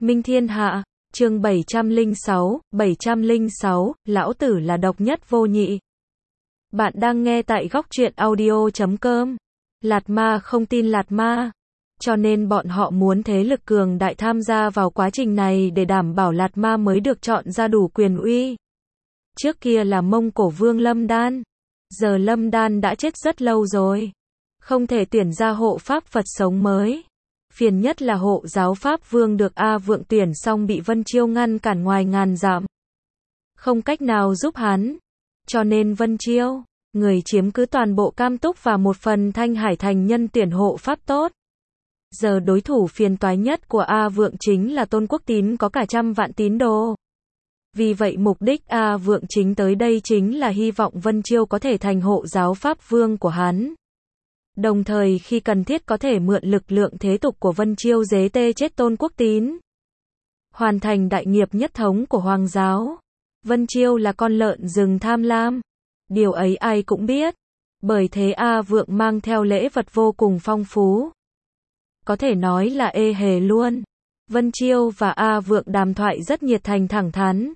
Minh Thiên Hạ, chương 706, lão tử là độc nhất vô nhị. Bạn đang nghe tại góc truyện audio.com. Lạt Ma không tin Lạt Ma. Cho nên bọn họ muốn thế lực cường đại tham gia vào quá trình này để đảm bảo Lạt Ma mới được chọn ra đủ quyền uy. Trước kia là Mông Cổ Vương Lâm Đan. Giờ Lâm Đan đã chết rất lâu rồi. Không thể tuyển ra hộ pháp Phật sống mới. Phiền nhất là hộ giáo Pháp Vương được A Vượng tuyển xong bị Vân Chiêu ngăn cản ngoài ngàn dặm. Không cách nào giúp hắn. Cho nên Vân Chiêu, người chiếm cứ toàn bộ Cam Túc và một phần Thanh Hải thành nhân tuyển hộ Pháp tốt. Giờ đối thủ phiền toái nhất của A Vượng chính là Tôn Quốc Tín có cả 100 vạn tín đồ. Vì vậy mục đích A Vượng chính tới đây chính là hy vọng Vân Chiêu có thể thành hộ giáo Pháp Vương của hắn. Đồng thời khi cần thiết có thể mượn lực lượng thế tục của Vân Chiêu giết chết Tôn Quốc Tín. Hoàn thành đại nghiệp nhất thống của Hoàng giáo. Vân Chiêu là con lợn rừng tham lam. Điều ấy ai cũng biết. Bởi thế A Vượng mang theo lễ vật vô cùng phong phú. Có thể nói là ê hề luôn. Vân Chiêu và A Vượng đàm thoại rất nhiệt thành thẳng thắn.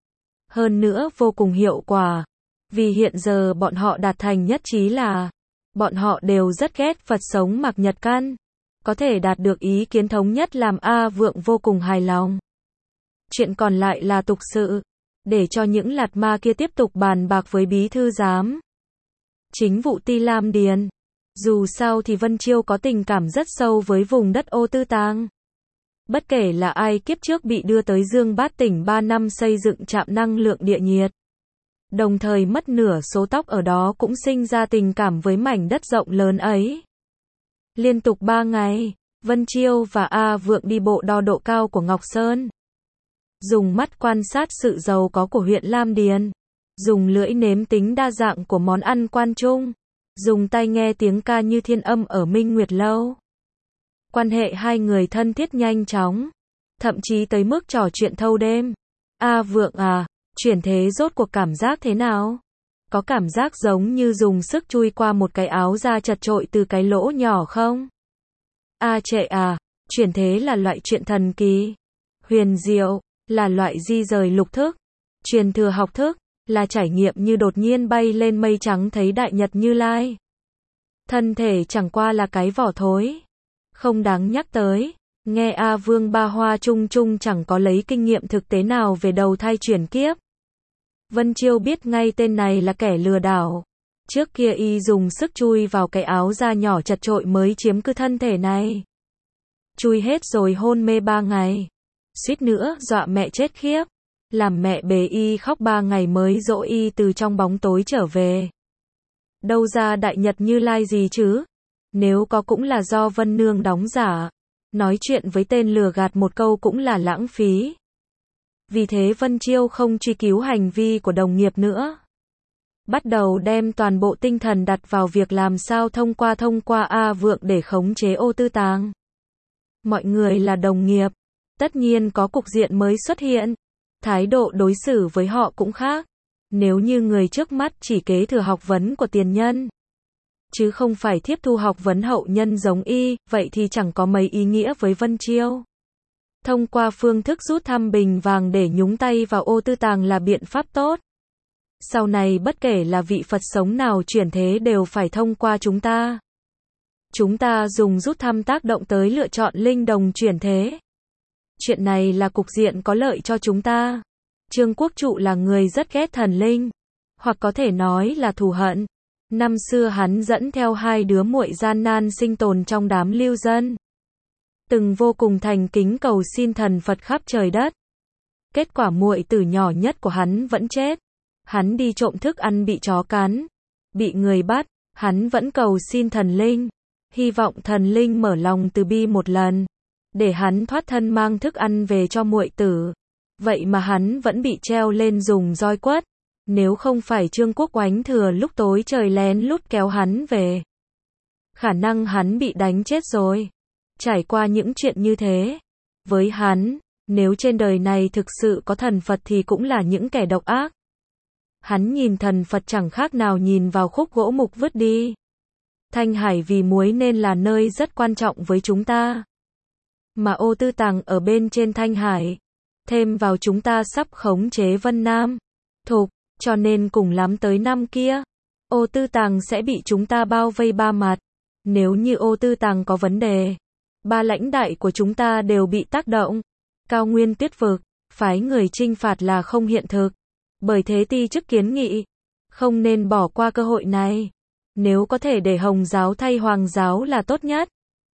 Hơn nữa vô cùng hiệu quả. Vì hiện giờ bọn họ đạt thành nhất trí là bọn họ đều rất ghét Phật sống Mạc Nhật Căn. Có thể đạt được ý kiến thống nhất làm A Vượng vô cùng hài lòng. Chuyện còn lại là tục sự. Để cho những Lạt Ma kia tiếp tục bàn bạc với bí thư giám chính vụ Ti Lam Điền. Dù sao thì Vân Chiêu có tình cảm rất sâu với vùng đất Ô Tư Tàng. Bất kể là ai kiếp trước bị đưa tới Dương Bát tỉnh 3 năm xây dựng trạm năng lượng địa nhiệt. Đồng thời mất nửa số tóc ở đó cũng sinh ra tình cảm với mảnh đất rộng lớn ấy. Liên tục 3 ngày, Vân Chiêu và A Vượng đi bộ đo độ cao của Ngọc Sơn. Dùng mắt quan sát sự giàu có của huyện Lam Điền. Dùng lưỡi nếm tính đa dạng của món ăn Quan Trung. Dùng tai nghe tiếng ca như thiên âm ở Minh Nguyệt Lâu. Quan hệ hai người thân thiết nhanh chóng. Thậm chí tới mức trò chuyện thâu đêm. A Vượng à, chuyển thế rốt cuộc cảm giác thế nào? Có cảm giác giống như dùng sức chui qua một cái áo da chật chội từ cái lỗ nhỏ không? A Trệ à, chuyển thế là loại chuyện thần kỳ. Huyền diệu, là loại di rời lục thức. Truyền thừa học thức, là trải nghiệm như đột nhiên bay lên mây trắng thấy đại nhật Như Lai. Thân thể chẳng qua là cái vỏ thối. Không đáng nhắc tới. Nghe A Vương ba hoa chung chung chẳng có lấy kinh nghiệm thực tế nào về đầu thai chuyển kiếp. Vân Chiêu biết ngay tên này là kẻ lừa đảo. Trước kia y dùng sức chui vào cái áo da nhỏ chật chội mới chiếm cứ thân thể này. Chui hết rồi hôn mê 3 ngày. Suýt nữa dọa mẹ chết khiếp. Làm mẹ bế y khóc 3 ngày mới dỗ y từ trong bóng tối trở về. Đâu ra đại nhật Như Lai gì chứ? Nếu có cũng là do Vân Nương đóng giả. Nói chuyện với tên lừa gạt một câu cũng là lãng phí. Vì thế Vân Chiêu không truy cứu hành vi của đồng nghiệp nữa. Bắt đầu đem toàn bộ tinh thần đặt vào việc làm sao thông qua A Vượng để khống chế Ô Tư Tàng. Mọi người là đồng nghiệp. Tất nhiên có cục diện mới xuất hiện. Thái độ đối xử với họ cũng khác. Nếu như người trước mắt chỉ kế thừa học vấn của tiền nhân, chứ không phải tiếp thu học vấn hậu nhân giống y, vậy thì chẳng có mấy ý nghĩa với Vân Chiêu. Thông qua phương thức rút thăm bình vàng để nhúng tay vào Ô Tư Tàng là biện pháp tốt. Sau này bất kể là vị Phật sống nào chuyển thế đều phải thông qua chúng ta. Chúng ta dùng rút thăm tác động tới lựa chọn linh đồng chuyển thế. Chuyện này là cục diện có lợi cho chúng ta. Trương Quốc Trụ là người rất ghét thần linh, hoặc có thể nói là thù hận. Năm xưa hắn dẫn theo 2 đứa muội gian nan sinh tồn trong đám lưu dân. Từng vô cùng thành kính cầu xin thần Phật khắp trời đất. Kết quả muội tử nhỏ nhất của hắn vẫn chết. Hắn đi trộm thức ăn bị chó cắn. Bị người bắt, hắn vẫn cầu xin thần linh. Hy vọng thần linh mở lòng từ bi một lần. Để hắn thoát thân mang thức ăn về cho muội tử. Vậy mà hắn vẫn bị treo lên dùng roi quất. Nếu không phải Trương Quốc Oánh thừa lúc tối trời lén lút kéo hắn về, khả năng hắn bị đánh chết rồi. Trải qua những chuyện như thế, với hắn, nếu trên đời này thực sự có thần Phật thì cũng là những kẻ độc ác. Hắn nhìn thần Phật chẳng khác nào nhìn vào khúc gỗ mục vứt đi. Thanh Hải vì muối nên là nơi rất quan trọng với chúng ta. mà Ô Tư Tàng ở bên trên Thanh Hải. Thêm vào chúng ta sắp khống chế Vân Nam, Thục, cho nên cùng lắm tới năm kia, Ô Tư Tàng sẽ bị chúng ta bao vây ba mặt. Nếu như Ô Tư Tàng có vấn đề, ba lãnh đại của chúng ta đều bị tác động. Cao Nguyên Tuyết Vực, phái người chinh phạt là không hiện thực. Bởi thế ti chức kiến nghị, không nên bỏ qua cơ hội này. Nếu có thể để Hồng giáo thay Hoàng giáo là tốt nhất.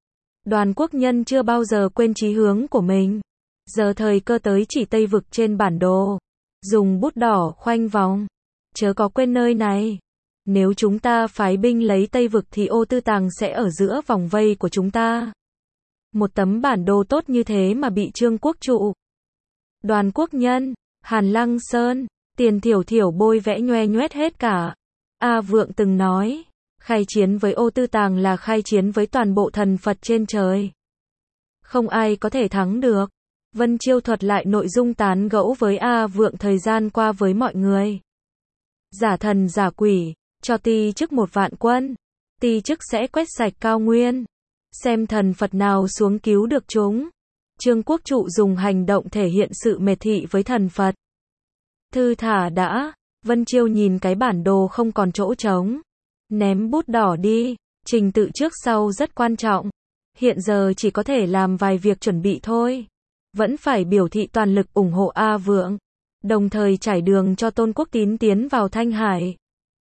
Đoàn Quốc Nhân chưa bao giờ quên chí hướng của mình. Giờ thời cơ tới chỉ Tây Vực trên bản đồ. Dùng bút đỏ khoanh vòng. Chớ có quên nơi này. Nếu chúng ta phái binh lấy Tây Vực thì Ô Tư Tàng sẽ ở giữa vòng vây của chúng ta. Một tấm bản đồ tốt như thế mà bị Trương Quốc Trụ, Đoàn Quốc Nhân, Hàn Lăng Sơn, Tiền Thiểu Thiểu bôi vẽ nhoe nhoét hết cả. A Vượng từng nói, khai chiến với Ô Tư Tàng là khai chiến với toàn bộ thần Phật trên trời. Không ai có thể thắng được. Vân Chiêu thuật lại nội dung tán gẫu với A Vượng thời gian qua với mọi người. Giả thần giả quỷ, cho ti chức 1 vạn quân. Ti chức sẽ quét sạch cao nguyên. Xem thần Phật nào xuống cứu được chúng. Trương Quốc Trụ dùng hành động thể hiện sự mệt thị với thần Phật. Thư thả đã, Vân Chiêu nhìn cái bản đồ không còn chỗ trống. Ném bút đỏ đi, trình tự trước sau rất quan trọng. Hiện giờ chỉ có thể làm vài việc chuẩn bị thôi. Vẫn phải biểu thị toàn lực ủng hộ A Vượng. Đồng thời trải đường cho Tôn Quốc Tín tiến vào Thanh Hải.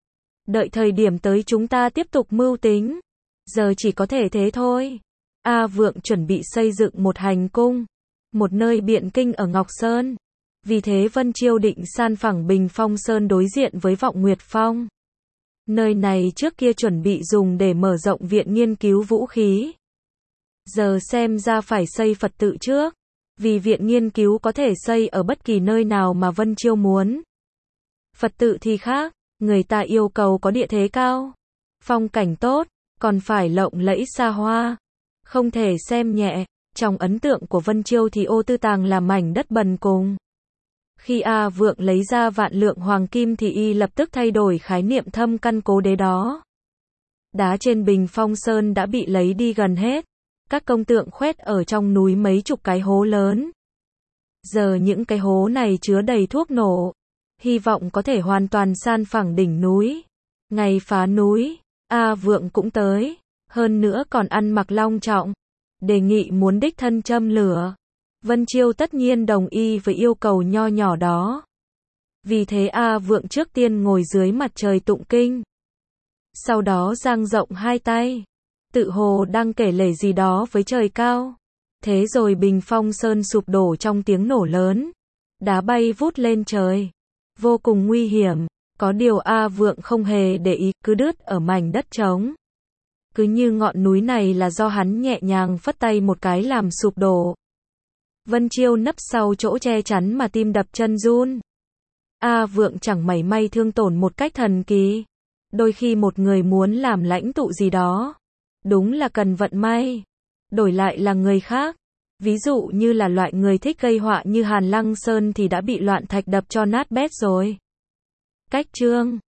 Đợi thời điểm tới chúng ta tiếp tục mưu tính. Giờ chỉ có thể thế thôi. A Vượng chuẩn bị xây dựng một hành cung, một nơi biện kinh ở Ngọc Sơn. Vì thế Vân Chiêu định san phẳng Bình Phong Sơn đối diện với Vọng Nguyệt Phong. Nơi này trước kia chuẩn bị dùng để mở rộng viện nghiên cứu vũ khí. Giờ xem ra phải xây Phật tự trước. Vì viện nghiên cứu có thể xây ở bất kỳ nơi nào mà Vân Chiêu muốn. Phật tự thì khác, người ta yêu cầu có địa thế cao, phong cảnh tốt, còn phải lộng lẫy xa hoa. Không thể xem nhẹ. Trong ấn tượng của Vân Chiêu thì Ô Tư Tàng là mảnh đất bần cùng. Khi A Vượng lấy ra vạn lượng hoàng kim thì y lập tức thay đổi khái niệm thâm căn cố đế đó. Đá trên Bình Phong Sơn đã bị lấy đi gần hết. Các công tượng khoét ở trong núi mấy chục cái hố lớn. Giờ những cái hố này chứa đầy thuốc nổ. Hy vọng có thể hoàn toàn san phẳng đỉnh núi. Ngày phá núi, A Vượng cũng tới. Hơn nữa còn ăn mặc long trọng. Đề nghị muốn đích thân châm lửa. Vân Chiêu tất nhiên đồng ý với yêu cầu nho nhỏ đó. Vì thế A Vượng trước tiên ngồi dưới mặt trời tụng kinh. Sau đó dang rộng hai tay. Tự hồ đang kể lể gì đó với trời cao. Thế rồi Bình Phong Sơn sụp đổ trong tiếng nổ lớn. Đá bay vút lên trời. Vô cùng nguy hiểm. Có điều A Vượng không hề để ý, cứ đứt ở mảnh đất trống. Cứ như ngọn núi này là do hắn nhẹ nhàng phất tay một cái làm sụp đổ. Vân Chiêu nấp sau chỗ che chắn mà tim đập chân run. A Vượng chẳng mảy may thương tổn một cách thần kỳ. Đôi khi một người muốn làm lãnh tụ gì đó, đúng là cần vận may. Đổi lại là người khác, ví dụ như là loại người thích gây họa như Hàn Lăng Sơn thì đã bị loạn thạch đập cho nát bét rồi. Cách chương